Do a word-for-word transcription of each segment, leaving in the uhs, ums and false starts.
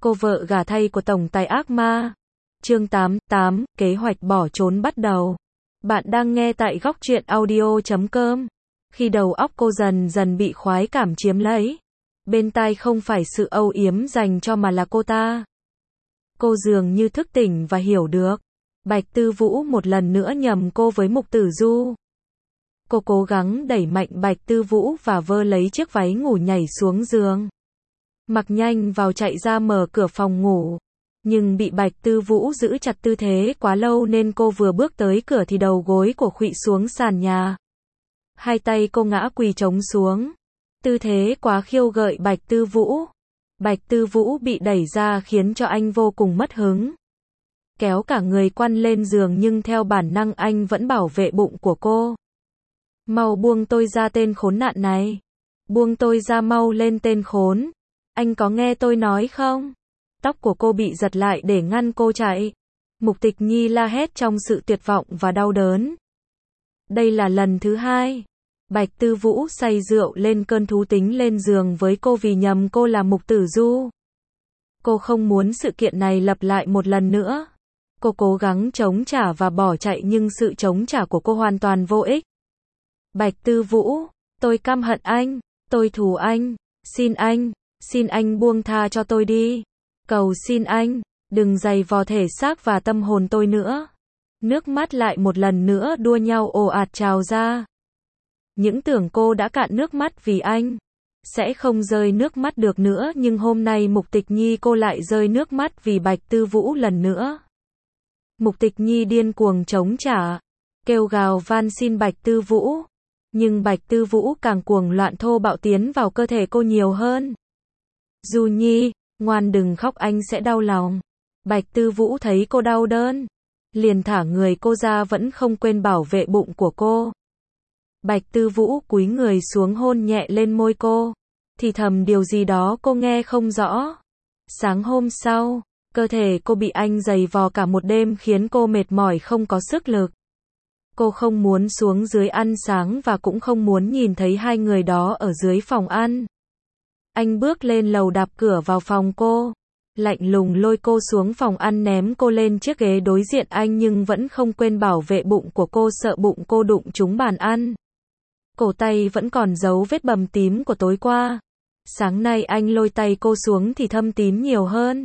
Cô vợ gả thay của tổng tài ác ma. Chương tám, tám, kế hoạch bỏ trốn bắt đầu. Bạn đang nghe tại góc truyện audio chấm com. Khi đầu óc cô dần dần bị khoái cảm chiếm lấy, bên tai không phải sự âu yếm dành cho mà là cô ta. Cô dường như thức tỉnh và hiểu được. Bạch Tư Vũ một lần nữa nhầm cô với Mục Tử Du. Cô cố gắng đẩy mạnh Bạch Tư Vũ và vơ lấy chiếc váy ngủ nhảy xuống giường. Mặc nhanh vào chạy ra mở cửa phòng ngủ. Nhưng bị Bạch Tư Vũ giữ chặt tư thế quá lâu nên cô vừa bước tới cửa thì đầu gối của khuỵu xuống sàn nhà. Hai tay cô ngã quỳ trống xuống. Tư thế quá khiêu gợi Bạch Tư Vũ. Bạch Tư Vũ bị đẩy ra khiến cho anh vô cùng mất hứng. Kéo cả người quăn lên giường nhưng theo bản năng anh vẫn bảo vệ bụng của cô. Mau buông tôi ra tên khốn nạn này. Buông tôi ra mau lên tên khốn. Anh có nghe tôi nói không? Tóc của cô bị giật lại để ngăn cô chạy. Mục Tịch Nhi la hét trong sự tuyệt vọng và đau đớn. Đây là lần thứ hai. Bạch Tư Vũ say rượu lên cơn thú tính lên giường với cô vì nhầm cô là Mục Tử Du. Cô không muốn sự kiện này lặp lại một lần nữa. Cô cố gắng chống trả và bỏ chạy nhưng sự chống trả của cô hoàn toàn vô ích. Bạch Tư Vũ, tôi căm hận anh, tôi thù anh, xin anh, xin anh buông tha cho tôi đi. Cầu xin anh, đừng giày vò thể xác và tâm hồn tôi nữa. Nước mắt lại một lần nữa đua nhau ồ ạt trào ra. Những tưởng cô đã cạn nước mắt vì anh, sẽ không rơi nước mắt được nữa nhưng hôm nay Mục Tịch Nhi cô lại rơi nước mắt vì Bạch Tư Vũ lần nữa. Mục Tịch Nhi điên cuồng chống trả, kêu gào van xin Bạch Tư Vũ. Nhưng Bạch Tư Vũ càng cuồng loạn thô bạo tiến vào cơ thể cô nhiều hơn. Du Nhi, ngoan đừng khóc anh sẽ đau lòng. Bạch Tư Vũ thấy cô đau đớn, liền thả người cô ra vẫn không quên bảo vệ bụng của cô. Bạch Tư Vũ cúi người xuống hôn nhẹ lên môi cô, thì thầm điều gì đó cô nghe không rõ. Sáng hôm sau, cơ thể cô bị anh giày vò cả một đêm khiến cô mệt mỏi không có sức lực. Cô không muốn xuống dưới ăn sáng và cũng không muốn nhìn thấy hai người đó ở dưới phòng ăn. Anh bước lên lầu đạp cửa vào phòng cô, lạnh lùng lôi cô xuống phòng ăn ném cô lên chiếc ghế đối diện anh nhưng vẫn không quên bảo vệ bụng của cô sợ bụng cô đụng trúng bàn ăn. Cổ tay vẫn còn dấu vết bầm tím của tối qua. Sáng nay anh lôi tay cô xuống thì thâm tím nhiều hơn.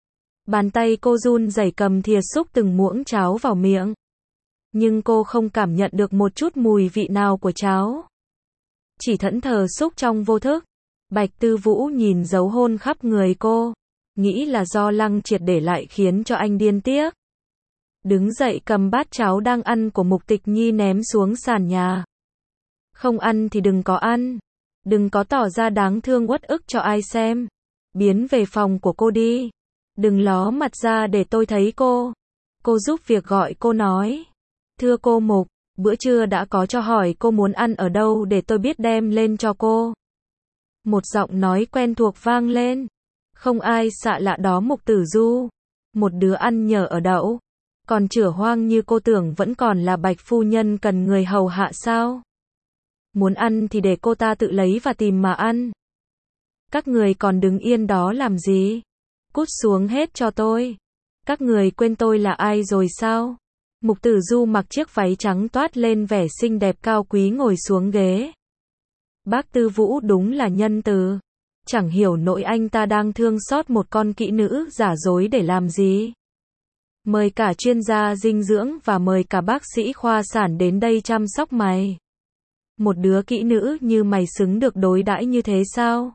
Bàn tay cô run rẩy cầm thìa xúc từng muỗng cháo vào miệng. Nhưng cô không cảm nhận được một chút mùi vị nào của cháo. Chỉ thẫn thờ xúc trong vô thức. Bạch Tư Vũ nhìn dấu hôn khắp người cô, nghĩ là do Lăng Triệt để lại khiến cho anh điên tiếc. Đứng dậy cầm bát cháo đang ăn của Mục Tịch Nhi ném xuống sàn nhà. Không ăn thì đừng có ăn. Đừng có tỏ ra đáng thương uất ức cho ai xem. Biến về phòng của cô đi. Đừng ló mặt ra để tôi thấy cô. Cô giúp việc gọi cô nói. Thưa cô Mục, bữa trưa đã có cho hỏi cô muốn ăn ở đâu để tôi biết đem lên cho cô. Một giọng nói quen thuộc vang lên. Không ai xạ lạ đó Mục Tử Du. Một đứa ăn nhờ ở đậu. Còn chửa hoang như cô tưởng vẫn còn là Bạch phu nhân cần người hầu hạ sao? Muốn ăn thì để cô ta tự lấy và tìm mà ăn. Các người còn đứng yên đó làm gì? Cút xuống hết cho tôi. Các người quên tôi là ai rồi sao? Mục Tử Du mặc chiếc váy trắng toát lên vẻ xinh đẹp cao quý ngồi xuống ghế. Bác Tư Vũ đúng là nhân từ. Chẳng hiểu nỗi anh ta đang thương xót một con kỹ nữ giả dối để làm gì. Mời cả chuyên gia dinh dưỡng và mời cả bác sĩ khoa sản đến đây chăm sóc mày. Một đứa kỹ nữ như mày xứng được đối đãi như thế sao?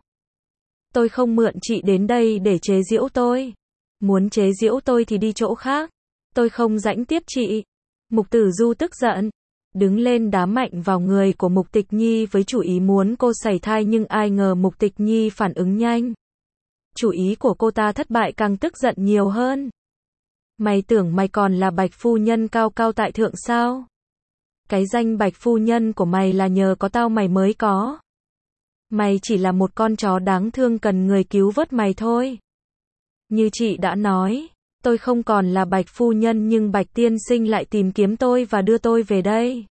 Tôi không mượn chị đến đây để chế giễu tôi. Muốn chế giễu tôi thì đi chỗ khác. Tôi không rãnh tiếp chị. Mục Tử Du tức giận, đứng lên đá mạnh vào người của Mục Tịch Nhi với chủ ý muốn cô sảy thai nhưng ai ngờ Mục Tịch Nhi phản ứng nhanh. Chủ ý của cô ta thất bại càng tức giận nhiều hơn. Mày tưởng mày còn là Bạch phu nhân cao cao tại thượng sao? Cái danh Bạch phu nhân của mày là nhờ có tao mày mới có. Mày chỉ là một con chó đáng thương cần người cứu vớt mày thôi. Như chị đã nói, tôi không còn là Bạch phu nhân nhưng Bạch tiên sinh lại tìm kiếm tôi và đưa tôi về đây.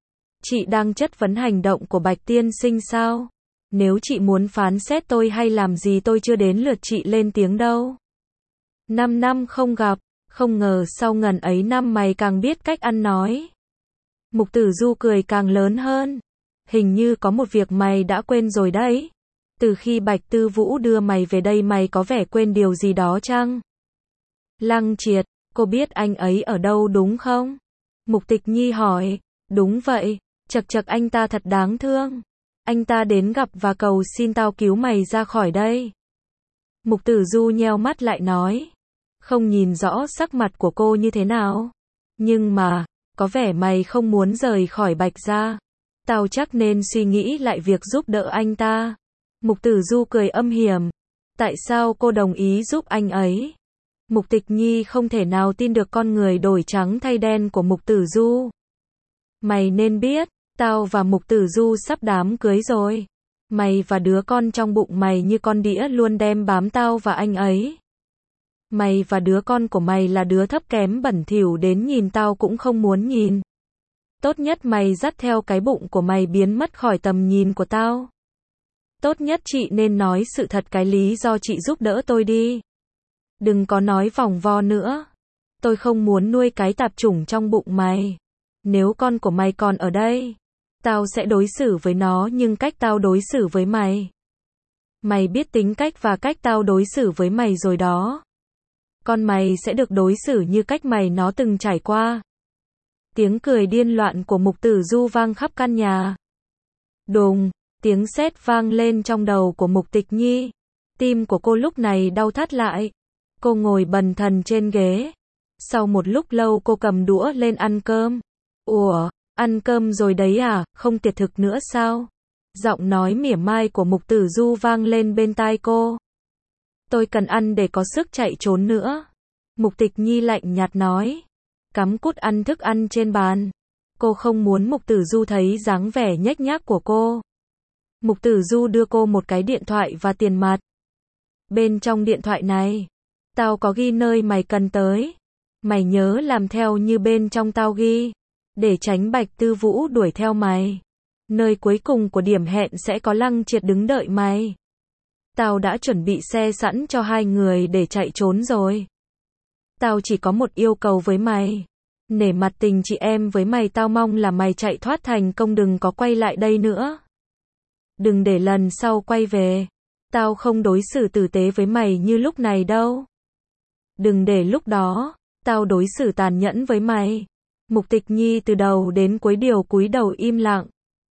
Chị đang chất vấn hành động của Bạch tiên sinh sao? Nếu chị muốn phán xét tôi hay làm gì tôi chưa đến lượt chị lên tiếng đâu. Năm năm không gặp, không ngờ sau ngần ấy năm mày càng biết cách ăn nói. Mục Tử Du cười càng lớn hơn. Hình như có một việc mày đã quên rồi đấy. Từ khi Bạch Tư Vũ đưa mày về đây mày có vẻ quên điều gì đó chăng? Lăng Triệt, cô biết anh ấy ở đâu đúng không? Mục Tịch Nhi hỏi. Đúng vậy, chật chật anh ta thật đáng thương. Anh ta đến gặp và cầu xin tao cứu mày ra khỏi đây. Mục Tử Du nheo mắt lại nói. Không nhìn rõ sắc mặt của cô như thế nào. Nhưng mà, có vẻ mày không muốn rời khỏi Bạch gia. Tao chắc nên suy nghĩ lại việc giúp đỡ anh ta. Mục Tử Du cười âm hiểm. Tại sao cô đồng ý giúp anh ấy? Mục Tịch Nhi không thể nào tin được con người đổi trắng thay đen của Mục Tử Du. Mày nên biết, tao và Mục Tử Du sắp đám cưới rồi. Mày và đứa con trong bụng mày như con đĩa luôn đem bám tao và anh ấy. Mày và đứa con của mày là đứa thấp kém bẩn thỉu đến nhìn tao cũng không muốn nhìn. Tốt nhất mày dắt theo cái bụng của mày biến mất khỏi tầm nhìn của tao. Tốt nhất chị nên nói sự thật cái lý do chị giúp đỡ tôi đi. Đừng có nói vòng vo nữa. Tôi không muốn nuôi cái tạp chủng trong bụng mày. Nếu con của mày còn ở đây, tao sẽ đối xử với nó nhưng cách tao đối xử với mày. Mày biết tính cách và cách tao đối xử với mày rồi đó. Con mày sẽ được đối xử như cách mày nó từng trải qua. Tiếng cười điên loạn của Mục Tử Du vang khắp căn nhà. Đùng, tiếng sét vang lên trong đầu của Mục Tịch Nhi. Tim của cô lúc này đau thắt lại. Cô ngồi bần thần trên ghế. Sau một lúc lâu cô cầm đũa lên ăn cơm. Ủa, ăn cơm rồi đấy à, không tiệt thực nữa sao? Giọng nói mỉa mai của Mục Tử Du vang lên bên tai cô. Tôi cần ăn để có sức chạy trốn nữa. Mục Tịch Nhi lạnh nhạt nói. Cắm cút ăn thức ăn trên bàn. Cô không muốn Mục Tử Du thấy dáng vẻ nhếch nhác của cô. Mục Tử Du đưa cô một cái điện thoại và tiền mặt. Bên trong điện thoại này, tao có ghi nơi mày cần tới. Mày nhớ làm theo như bên trong tao ghi. Để tránh Bạch Tư Vũ đuổi theo mày. Nơi cuối cùng của điểm hẹn sẽ có Lăng Triệt đứng đợi mày. Tao đã chuẩn bị xe sẵn cho hai người để chạy trốn rồi. Tao chỉ có một yêu cầu với mày. Nể mặt tình chị em với mày tao mong là mày chạy thoát thành công đừng có quay lại đây nữa. Đừng để lần sau quay về. Tao không đối xử tử tế với mày như lúc này đâu. Đừng để lúc đó, tao đối xử tàn nhẫn với mày. Mục Tịch Nhi từ đầu đến cuối đều cúi đầu im lặng.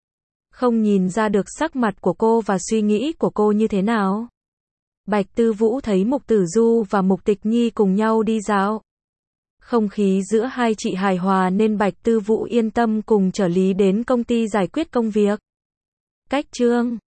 Không nhìn ra được sắc mặt của cô và suy nghĩ của cô như thế nào. Bạch Tư Vũ thấy Mục Tử Du và Mục Tịch Nhi cùng nhau đi dạo. Không khí giữa hai chị hài hòa nên Bạch Tư Vũ yên tâm cùng trợ lý đến công ty giải quyết công việc. Cách chương